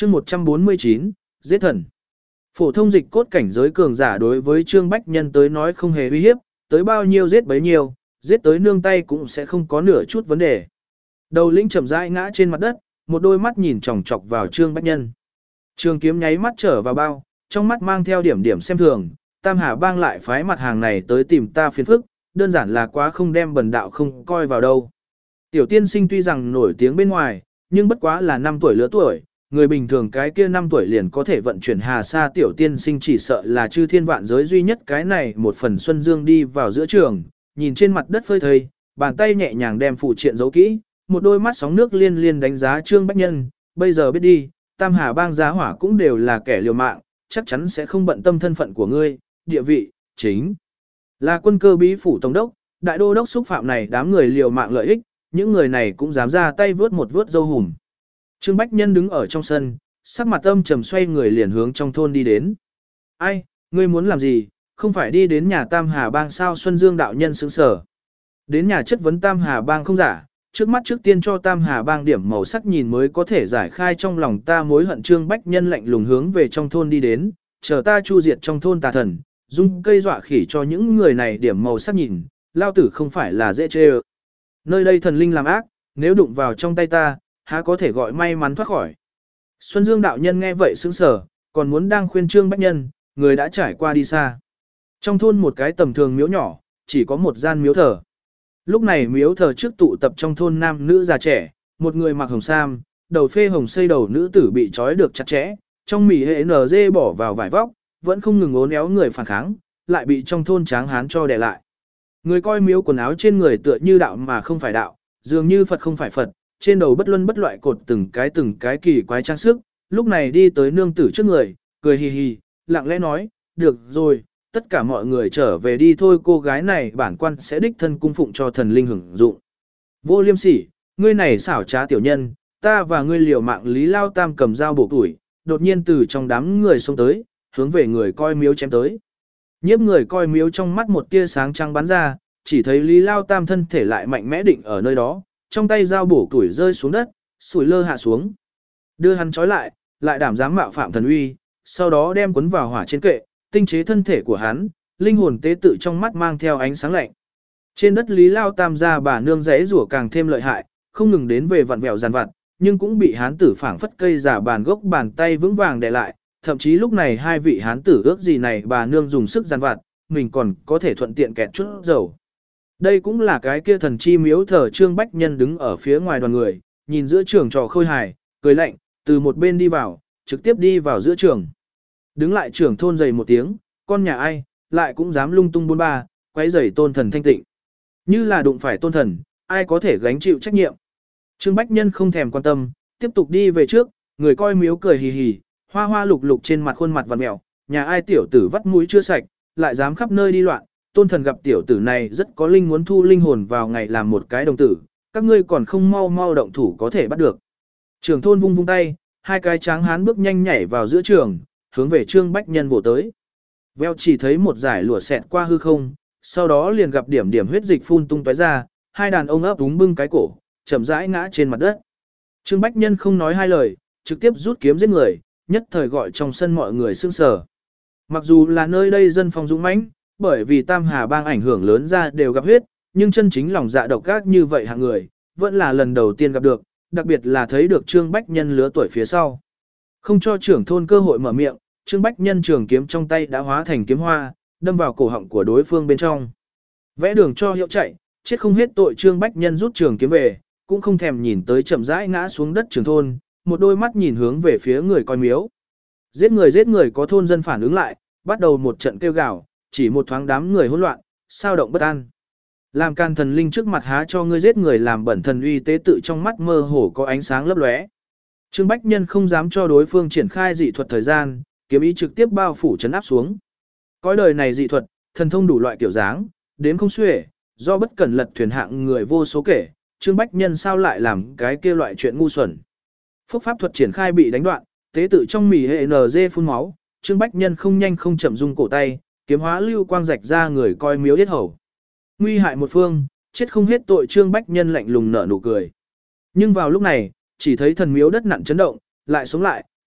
chương 149, giết thần. Phổ thông dịch cốt cảnh giới cường giả đối với Trương Bách Nhân tới nói không hề uy hiếp, tới bao nhiêu giết bấy nhiêu, giết tới nương tay cũng sẽ không có nửa chút vấn đề. Đầu lĩnh chậm rãi ngã trên mặt đất, một đôi mắt nhìn chòng chọc vào Trương Bách Nhân. Trường kiếm nháy mắt trở vào bao, trong mắt mang theo điểm điểm xem thường, Tam Hà Bang lại phái mặt hàng này tới tìm ta phiền phức, đơn giản là quá không đem bần đạo không coi vào đâu. Tiểu tiên sinh tuy rằng nổi tiếng bên ngoài, nhưng bất quá là 5 tuổi lứa tuổi, người bình thường cái kia 5 tuổi liền có thể vận chuyển hà sa, tiểu tiên sinh chỉ sợ là chư thiên vạn giới duy nhất cái này một phần xuân dương đi vào giữa trường, nhìn trên mặt đất phơi thây, bàn tay nhẹ nhàng đem phụ triện giấu kỹ, một đôi mắt sóng nước liên liên đánh giá Trương Bách Nhân, bây giờ biết đi, Tam Hà Bang giá hỏa cũng đều là kẻ liều mạng, chắc chắn sẽ không bận tâm thân phận của ngươi, địa vị, chính là quân cơ bí phủ tổng đốc, đại đô đốc xúc phạm này đám người liều mạng lợi ích, những người này cũng dám ra tay vớt một vớt dâu hùm. Trương Bách Nhân đứng ở trong sân, sắc mặt âm trầm xoay người liền hướng trong thôn đi đến. Ai, ngươi muốn làm gì, không phải đi đến nhà Tam Hà Bang sao? Xuân Dương đạo nhân sững sờ. Đến nhà chất vấn Tam Hà Bang không giả, trước mắt trước tiên cho Tam Hà Bang điểm màu sắc nhìn mới có thể giải khai trong lòng ta mối hận. Trương Bách Nhân lạnh lùng hướng về trong thôn đi đến, chờ ta chu diệt trong thôn tà thần, dung cây dọa khỉ cho những người này điểm màu sắc nhìn, lao tử không phải là dễ chê ơ. Nơi đây thần linh làm ác, nếu đụng vào trong tay ta, há có thể gọi may mắn thoát khỏi. Xuân Dương đạo nhân nghe vậy sững sờ, còn muốn đang khuyên Trương Bách Nhân, người đã trải qua đi xa. Trong thôn một cái tầm thường miếu nhỏ, chỉ có một gian miếu thờ. Lúc này miếu thờ trước tụ tập trong thôn nam nữ già trẻ, một người mặc hồng sam, đầu phê hồng xây đầu nữ tử bị trói được chặt chẽ, trong mỉ hệ NG bỏ vào vải vóc, vẫn không ngừng ốn éo người phản kháng, lại bị trong thôn tráng hán cho đè lại. Người coi miếu quần áo trên người tựa như đạo mà không phải đạo, dường như Phật không phải Phật, trên đầu bất luân bất loại cột từng cái kỳ quái trang sức, lúc này đi tới nương tử trước người, cười hì hì, lặng lẽ nói, được rồi, tất cả mọi người trở về đi thôi, cô gái này bản quan sẽ đích thân cung phụng cho thần linh hưởng dụng. Vô Liêm Sỉ, ngươi này xảo trá tiểu nhân, ta và ngươi liều mạng. Lý Lao Tam cầm dao bổ tuổi, đột nhiên từ trong đám người xông tới, hướng về người coi miếu chém tới. Nhiếp người coi miếu trong mắt một tia sáng trắng bắn ra, chỉ thấy Lý Lao Tam thân thể lại mạnh mẽ định ở nơi đó, trong tay dao bổ tuổi rơi xuống đất, sủi lơ hạ xuống. Đưa hắn trói lại đảm dám mạo phạm thần uy, sau đó đem cuốn vào hỏa trên kệ, tinh chế thân thể của hắn, linh hồn tế tự trong mắt mang theo ánh sáng lạnh. Trên đất Lý Lao Tam gia bà nương rẽ rủa càng thêm lợi hại, không ngừng đến về vặn vẹo giàn vặt, nhưng cũng bị hán tử phảng phất cây giả bàn gốc bàn tay vững vàng đè lại, thậm chí lúc này hai vị hán tử ước gì này bà nương dùng sức giàn vặt, mình còn có thể thuận tiện kẹt chút dầu. Đây cũng là cái kia thần chi miếu thờ. Trương Bách Nhân đứng ở phía ngoài đoàn người, nhìn giữa trường trò khôi hài, cười lạnh, từ một bên đi vào, trực tiếp đi vào giữa trường. Đứng lại trưởng thôn dày một tiếng, con nhà ai, lại cũng dám lung tung bôn ba, quấy rầy tôn thần thanh tịnh. Như là đụng phải tôn thần, ai có thể gánh chịu trách nhiệm. Trương Bách Nhân không thèm quan tâm, tiếp tục đi về trước, người coi miếu cười hì hì, hoa hoa lục lục trên mặt khuôn mặt vặn mẹo, nhà ai tiểu tử vắt mũi chưa sạch, lại dám khắp nơi đi loạn. Tôn thần gặp tiểu tử này rất có linh, muốn thu linh hồn vào ngày làm một cái đồng tử, các ngươi còn không mau mau động thủ có thể bắt được. Trưởng thôn vung vung tay, hai cái tráng hán bước nhanh nhảy vào giữa trường, hướng về Trương Bách Nhân vồ tới. Veo chỉ thấy một dải lụa xẹt qua hư không, sau đó liền gặp điểm điểm huyết dịch phun tung tóe ra, hai đàn ông ấp úng bưng cái cổ, chậm rãi ngã trên mặt đất. Trương Bách Nhân không nói hai lời, trực tiếp rút kiếm giết người, nhất thời gọi trong sân mọi người sững sờ. Mặc dù là nơi đây dân phong dũng mãnh, bởi vì Tam Hà Bang ảnh hưởng lớn ra đều gặp huyết, nhưng chân chính lòng dạ độc ác như vậy hạng người, vẫn là lần đầu tiên gặp được, đặc biệt là thấy được Trương Bách Nhân lứa tuổi phía sau. Không cho trưởng thôn cơ hội mở miệng, Trương Bách Nhân trường kiếm trong tay đã hóa thành kiếm hoa, đâm vào cổ họng của đối phương bên trong. Vẽ đường cho hiệu chạy, chết không hết tội. Trương Bách Nhân rút trường kiếm về, cũng không thèm nhìn tới chậm rãi ngã xuống đất trưởng thôn, một đôi mắt nhìn hướng về phía người coi miếu. Giết người có thôn dân phản ứng lại, bắt đầu một trận kêu gào, chỉ một thoáng đám người hỗn loạn, sao động bất an. Làm can thần linh trước mặt há cho ngươi giết người làm bẩn thần uy tế tự trong mắt mơ hồ có ánh sáng lấp lóe. Trương Bách Nhân không dám cho đối phương triển khai dị thuật thời gian, kiếm ý trực tiếp bao phủ trấn áp xuống. Cõi đời này dị thuật, thần thông đủ loại kiểu dáng, đến không xuể, do bất cẩn lật thuyền hạng người vô số kể, Trương Bách Nhân sao lại làm cái kia loại chuyện ngu xuẩn. Phúc pháp thuật triển khai bị đánh đoạn, tế tự trong mỉ hệ NG phun máu, Trương Bách Nhân không nhanh không chậm rung cổ tay, kiếm hóa lưu quang rạch ra người coi miếu yết hầu. Nguy hại một phương, chết không hết tội. Trương Bách Nhân lạnh lùng nở nụ cười. Nhưng vào lúc này, chỉ thấy thần miếu đất nặn chấn động, lại sống lại,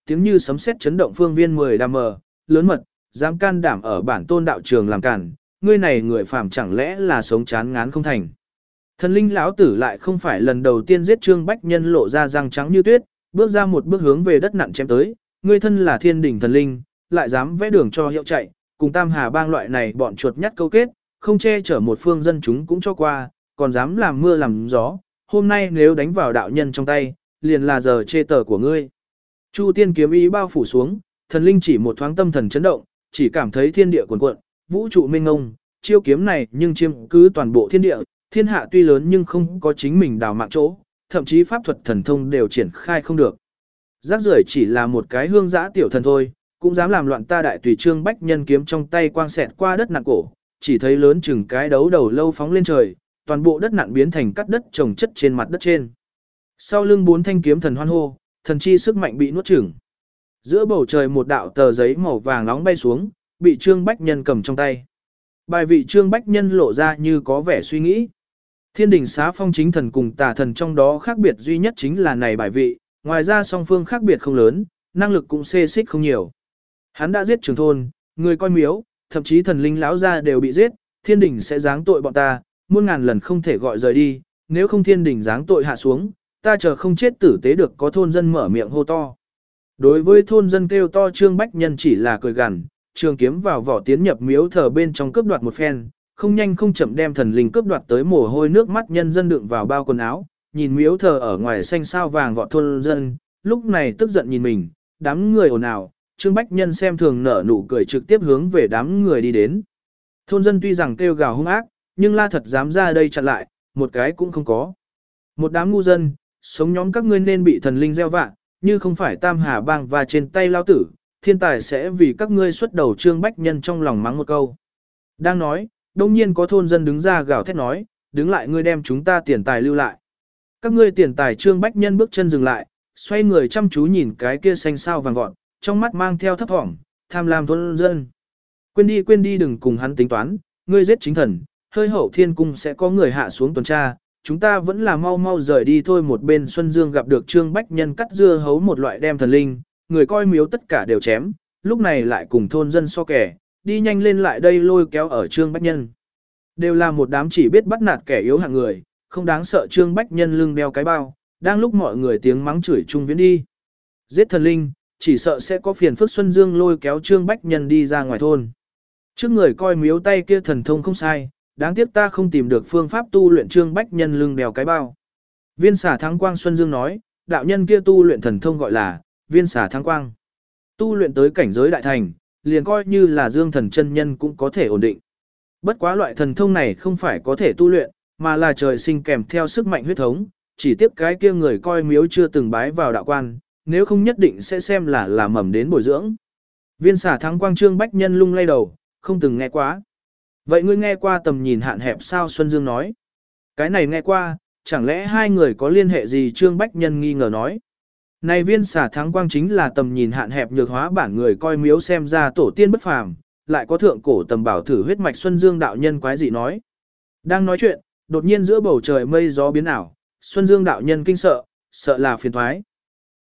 tiếng như sấm sét chấn động phương viên 10 đam mờ, lớn mật, dám can đảm ở bản tôn đạo trường làm cản, ngươi này người phàm chẳng lẽ là sống chán ngán không thành. Thần linh lão tử lại không phải lần đầu tiên giết Trương Bách Nhân lộ ra răng trắng như tuyết, bước ra một bước hướng về đất nặn chém tới, ngươi thân là thiên đỉnh thần linh, lại dám vẽ đường cho hiệu chạy, cùng Tam Hà bang loại này bọn chuột nhắt câu kết, không che chở một phương dân chúng cũng cho qua, còn dám làm mưa làm gió, hôm nay nếu đánh vào đạo nhân trong tay, liền là giờ chê tờ của ngươi. Chu tiên kiếm ý bao phủ xuống, thần linh chỉ một thoáng tâm thần chấn động, chỉ cảm thấy thiên địa cuồn cuộn, vũ trụ mênh mông, chiêu kiếm này nhưng chiếm cứ toàn bộ thiên địa, thiên hạ tuy lớn nhưng không có chính mình đào mạng chỗ, thậm chí pháp thuật thần thông đều triển khai không được. Rác rưởi chỉ là một cái hương giã tiểu thần thôi, cũng dám làm loạn ta đại tùy Trương Bách Nhân kiếm trong tay quang xẹt qua đất nặng cổ, chỉ thấy lớn chừng cái đấu đầu lâu phóng lên trời, toàn bộ đất nặng biến thành cắt đất trồng chất trên mặt đất trên. Sau lưng 4 thanh kiếm thần hoan hô, thần chi sức mạnh bị nuốt chửng. Giữa bầu trời một đạo tờ giấy màu vàng nóng bay xuống, bị Trương Bách Nhân cầm trong tay. Bài vị Trương Bách Nhân lộ ra như có vẻ suy nghĩ. Thiên đình xá phong chính thần cùng tà thần trong đó khác biệt duy nhất chính là này bài vị, ngoài ra song phương khác biệt không lớn, năng lực cũng xê xích không nhiều. Hắn đã giết Trường thôn, người coi miếu, thậm chí thần linh lão gia đều bị giết, thiên đình sẽ giáng tội bọn ta, muôn ngàn lần không thể gọi rời đi, nếu không thiên đình giáng tội hạ xuống, ta chờ không chết tử tế được có thôn dân mở miệng hô to. Đối với thôn dân kêu to Trương Bách Nhân chỉ là cười gằn, trường kiếm vào vỏ tiến nhập miếu thờ bên trong cướp đoạt một phen, không nhanh không chậm đem thần linh cướp đoạt tới mồ hôi nước mắt nhân dân đựng vào bao quần áo, nhìn miếu thờ ở ngoài xanh sao vàng vọt thôn dân, lúc này tức giận nhìn mình, đám người ồn ào, Trương Bách Nhân xem thường nở nụ cười trực tiếp hướng về đám người đi đến. Thôn dân tuy rằng kêu gào hung ác, nhưng la thật dám ra đây chặn lại, một cái cũng không có. Một đám ngu dân, sống nhóm các ngươi nên bị thần linh gieo vạ, như không phải Tam Hà bang và trên tay lao tử, thiên tài sẽ vì các ngươi xuất đầu. Trương Bách Nhân trong lòng mắng một câu. Đang nói, đông nhiên có thôn dân đứng ra gào thét nói, đứng lại ngươi đem chúng ta tiền tài lưu lại. Các ngươi tiền tài. Trương Bách Nhân bước chân dừng lại, xoay người chăm chú nhìn cái kia xanh sao vàng vọt, trong mắt mang theo thấp thỏm, tham lam thôn dân. Quên đi đừng cùng hắn tính toán, ngươi giết chính thần, hơi hậu thiên cung sẽ có người hạ xuống tuần tra, chúng ta vẫn là mau rời đi thôi. Một bên Xuân Dương gặp được Trương Bách Nhân cắt dưa hấu một loại đem thần linh, người coi miếu tất cả đều chém, lúc này lại cùng thôn dân so kẻ, đi nhanh lên lại đây lôi kéo ở Trương Bách Nhân. Đều là một đám chỉ biết bắt nạt kẻ yếu hạng người, không đáng sợ. Trương Bách Nhân lưng đeo cái bao, đang lúc mọi người tiếng mắng chửi chung viễn đi. Giết thần linh, chỉ sợ sẽ có phiền phức. Xuân Dương lôi kéo Trương Bách Nhân đi ra ngoài thôn. Trước người coi miếu tay kia thần thông không sai, đáng tiếc ta không tìm được phương pháp tu luyện. Trương Bách Nhân lưng đeo cái bao. Viên xả thắng quang. Xuân Dương nói, đạo nhân kia tu luyện thần thông gọi là viên xả thắng quang. Tu luyện tới cảnh giới đại thành, liền coi như là Dương thần chân nhân cũng có thể ổn định. Bất quá loại thần thông này không phải có thể tu luyện, mà là trời sinh kèm theo sức mạnh huyết thống, chỉ tiếp cái kia người coi miếu chưa từng bái vào đạo quan, nếu không nhất định sẽ xem là mầm đến bồi dưỡng. Viên xả thắng quang. Trương Bách Nhân lung lay đầu, không từng nghe quá. Vậy ngươi nghe qua tầm nhìn hạn hẹp sao? Xuân Dương nói. Cái này nghe qua, chẳng lẽ hai người có liên hệ gì? Trương Bách Nhân nghi ngờ nói. Này viên xả thắng quang chính là tầm nhìn hạn hẹp nhược hóa bản người coi miếu xem ra tổ tiên bất phàm, lại có thượng cổ tầm bảo thử huyết mạch. Xuân Dương đạo nhân quái dị nói. Đang nói chuyện, đột nhiên giữa bầu trời mây gió biến ảo, Xuân Dương đạo nhân kinh sợ là phiền thoái.